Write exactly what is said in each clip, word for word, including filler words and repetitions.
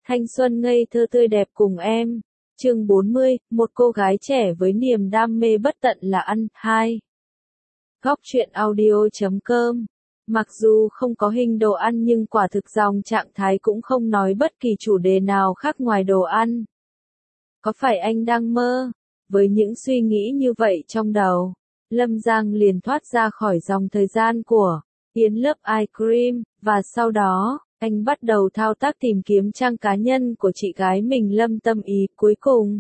Thanh xuân ngây thơ tươi đẹp cùng em. Chương bốn mươi, một cô gái trẻ với niềm đam mê bất tận là ăn. hai. Góc truyện audio chấm com. Mặc dù không có hình đồ ăn nhưng quả thực dòng trạng thái cũng không nói bất kỳ chủ đề nào khác ngoài đồ ăn. Có phải anh đang mơ? Với những suy nghĩ như vậy trong đầu, Lâm Giang liền thoát ra khỏi dòng thời gian của Yến Love Ice Cream, và sau đó, anh bắt đầu thao tác tìm kiếm trang cá nhân của chị gái mình Lâm Tâm Ý. Cuối cùng,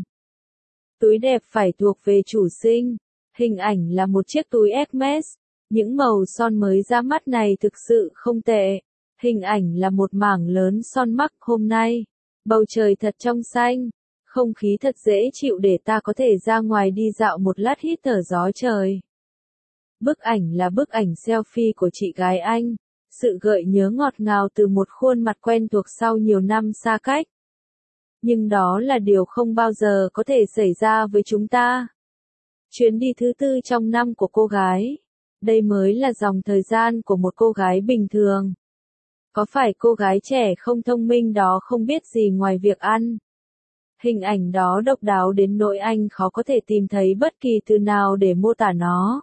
túi đẹp phải thuộc về chủ sinh. Hình ảnh là một chiếc túi Hermes. Những màu son mới ra mắt này thực sự không tệ. Hình ảnh là một mảng lớn son mắc. Hôm nay, bầu trời thật trong xanh, không khí thật dễ chịu để ta có thể ra ngoài đi dạo một lát hít thở gió trời. Bức ảnh là bức ảnh selfie của chị gái anh. Sự gợi nhớ ngọt ngào từ một khuôn mặt quen thuộc sau nhiều năm xa cách. Nhưng đó là điều không bao giờ có thể xảy ra với chúng ta. Chuyến đi thứ tư trong năm của cô gái. Đây mới là dòng thời gian của một cô gái bình thường. Có phải cô gái trẻ không thông minh đó không biết gì ngoài việc ăn? Hình ảnh đó độc đáo đến nỗi anh khó có thể tìm thấy bất kỳ từ nào để mô tả nó.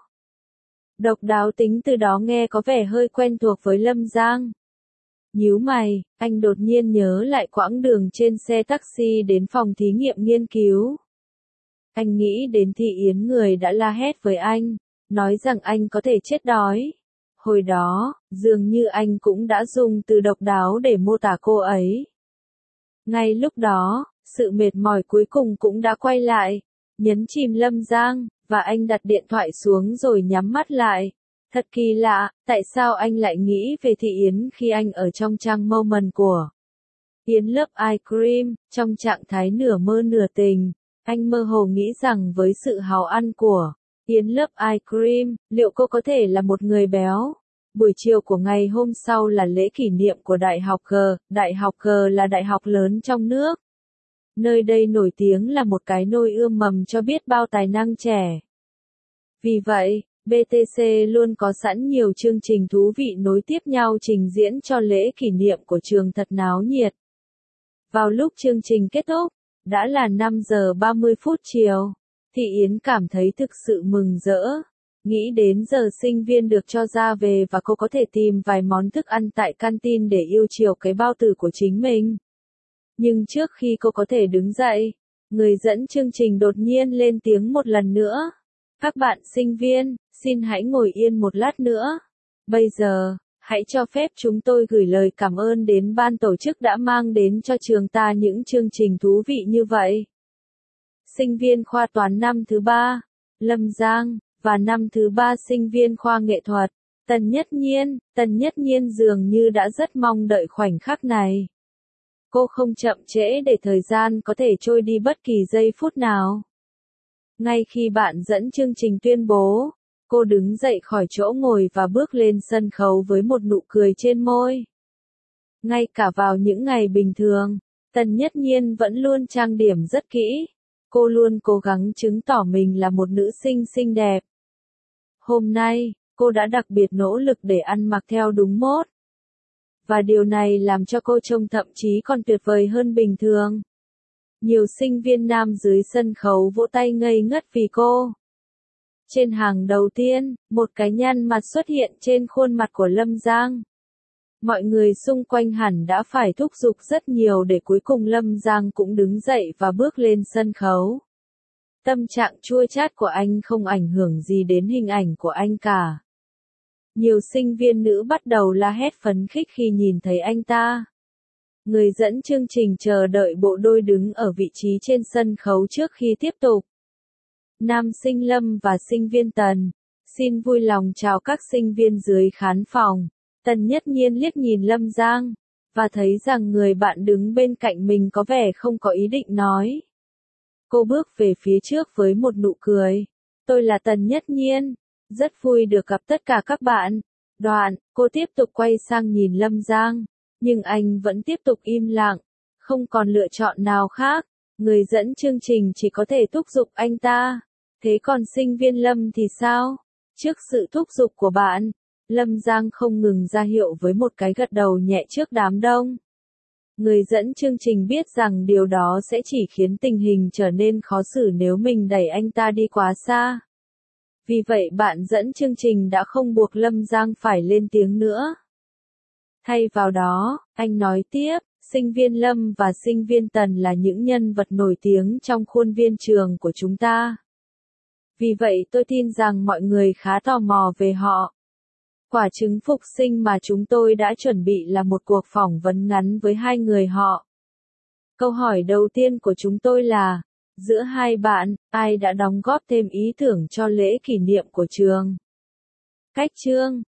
Độc đáo tính từ đó nghe có vẻ hơi quen thuộc với Lâm Giang. Nhíu mày, anh đột nhiên nhớ lại quãng đường trên xe taxi đến phòng thí nghiệm nghiên cứu. Anh nghĩ đến Thị Yến, người đã la hét với anh, nói rằng anh có thể chết đói. Hồi đó, dường như anh cũng đã dùng từ độc đáo để mô tả cô ấy. Ngay lúc đó, sự mệt mỏi cuối cùng cũng đã quay lại, nhấn chìm Lâm Giang, và anh đặt điện thoại xuống rồi nhắm mắt lại. Thật kỳ lạ, tại sao anh lại nghĩ về Thị Yến khi anh ở trong trang moment của Yến Love Ice Cream, trong trạng thái nửa mơ nửa tình. Anh mơ hồ nghĩ rằng với sự háo ăn của Yến Love Ice Cream, liệu cô có thể là một người béo? Buổi chiều của ngày hôm sau là lễ kỷ niệm của Đại học G. Đại học G là đại học lớn trong nước. Nơi đây nổi tiếng là một cái nôi ươm mầm cho biết bao tài năng trẻ. Vì vậy, bê tê xê luôn có sẵn nhiều chương trình thú vị nối tiếp nhau trình diễn cho lễ kỷ niệm của trường thật náo nhiệt. Vào lúc chương trình kết thúc, đã là năm giờ ba mươi phút chiều, Thị Yến cảm thấy thực sự mừng rỡ. Nghĩ đến giờ sinh viên được cho ra về và cô có thể tìm vài món thức ăn tại canteen để yêu chiều cái bao tử của chính mình. Nhưng trước khi cô có thể đứng dậy, người dẫn chương trình đột nhiên lên tiếng một lần nữa. Các bạn sinh viên, xin hãy ngồi yên một lát nữa. Bây giờ, hãy cho phép chúng tôi gửi lời cảm ơn đến ban tổ chức đã mang đến cho trường ta những chương trình thú vị như vậy. Sinh viên khoa toán năm thứ ba, Lâm Giang, và năm thứ ba sinh viên khoa nghệ thuật, Tần Nhất Nhiên. Tần Nhất Nhiên dường như đã rất mong đợi khoảnh khắc này. Cô không chậm trễ để thời gian có thể trôi đi bất kỳ giây phút nào. Ngay khi bạn dẫn chương trình tuyên bố, cô đứng dậy khỏi chỗ ngồi và bước lên sân khấu với một nụ cười trên môi. Ngay cả vào những ngày bình thường, Tần Nhất Nhiên vẫn luôn trang điểm rất kỹ. Cô luôn cố gắng chứng tỏ mình là một nữ sinh xinh đẹp. Hôm nay, cô đã đặc biệt nỗ lực để ăn mặc theo đúng mốt. Và điều này làm cho cô trông thậm chí còn tuyệt vời hơn bình thường. Nhiều sinh viên nam dưới sân khấu vỗ tay ngây ngất vì cô. Trên hàng đầu tiên, một cái nhăn mặt xuất hiện trên khuôn mặt của Lâm Giang. Mọi người xung quanh hẳn đã phải thúc giục rất nhiều để cuối cùng Lâm Giang cũng đứng dậy và bước lên sân khấu. Tâm trạng chua chát của anh không ảnh hưởng gì đến hình ảnh của anh cả. Nhiều sinh viên nữ bắt đầu la hét phấn khích khi nhìn thấy anh ta. Người dẫn chương trình chờ đợi bộ đôi đứng ở vị trí trên sân khấu trước khi tiếp tục. Nam sinh Lâm và sinh viên Tần, xin vui lòng chào các sinh viên dưới khán phòng. Tần Nhất Nhiên liếc nhìn Lâm Giang, và thấy rằng người bạn đứng bên cạnh mình có vẻ không có ý định nói. Cô bước về phía trước với một nụ cười. Tôi là Tần Nhất Nhiên, rất vui được gặp tất cả các bạn. Đoạn, cô tiếp tục quay sang nhìn Lâm Giang, nhưng anh vẫn tiếp tục im lặng, không còn lựa chọn nào khác. Người dẫn chương trình chỉ có thể thúc giục anh ta. Thế còn sinh viên Lâm thì sao? Trước sự thúc giục của bạn, Lâm Giang không ngừng ra hiệu với một cái gật đầu nhẹ trước đám đông. Người dẫn chương trình biết rằng điều đó sẽ chỉ khiến tình hình trở nên khó xử nếu mình đẩy anh ta đi quá xa. Vì vậy bạn dẫn chương trình đã không buộc Lâm Giang phải lên tiếng nữa. Thay vào đó, anh nói tiếp, sinh viên Lâm và sinh viên Tần là những nhân vật nổi tiếng trong khuôn viên trường của chúng ta. Vì vậy tôi tin rằng mọi người khá tò mò về họ. Quả trứng phục sinh mà chúng tôi đã chuẩn bị là một cuộc phỏng vấn ngắn với hai người họ. Câu hỏi đầu tiên của chúng tôi là, giữa hai bạn, ai đã đóng góp thêm ý tưởng cho lễ kỷ niệm của trường? Cách chương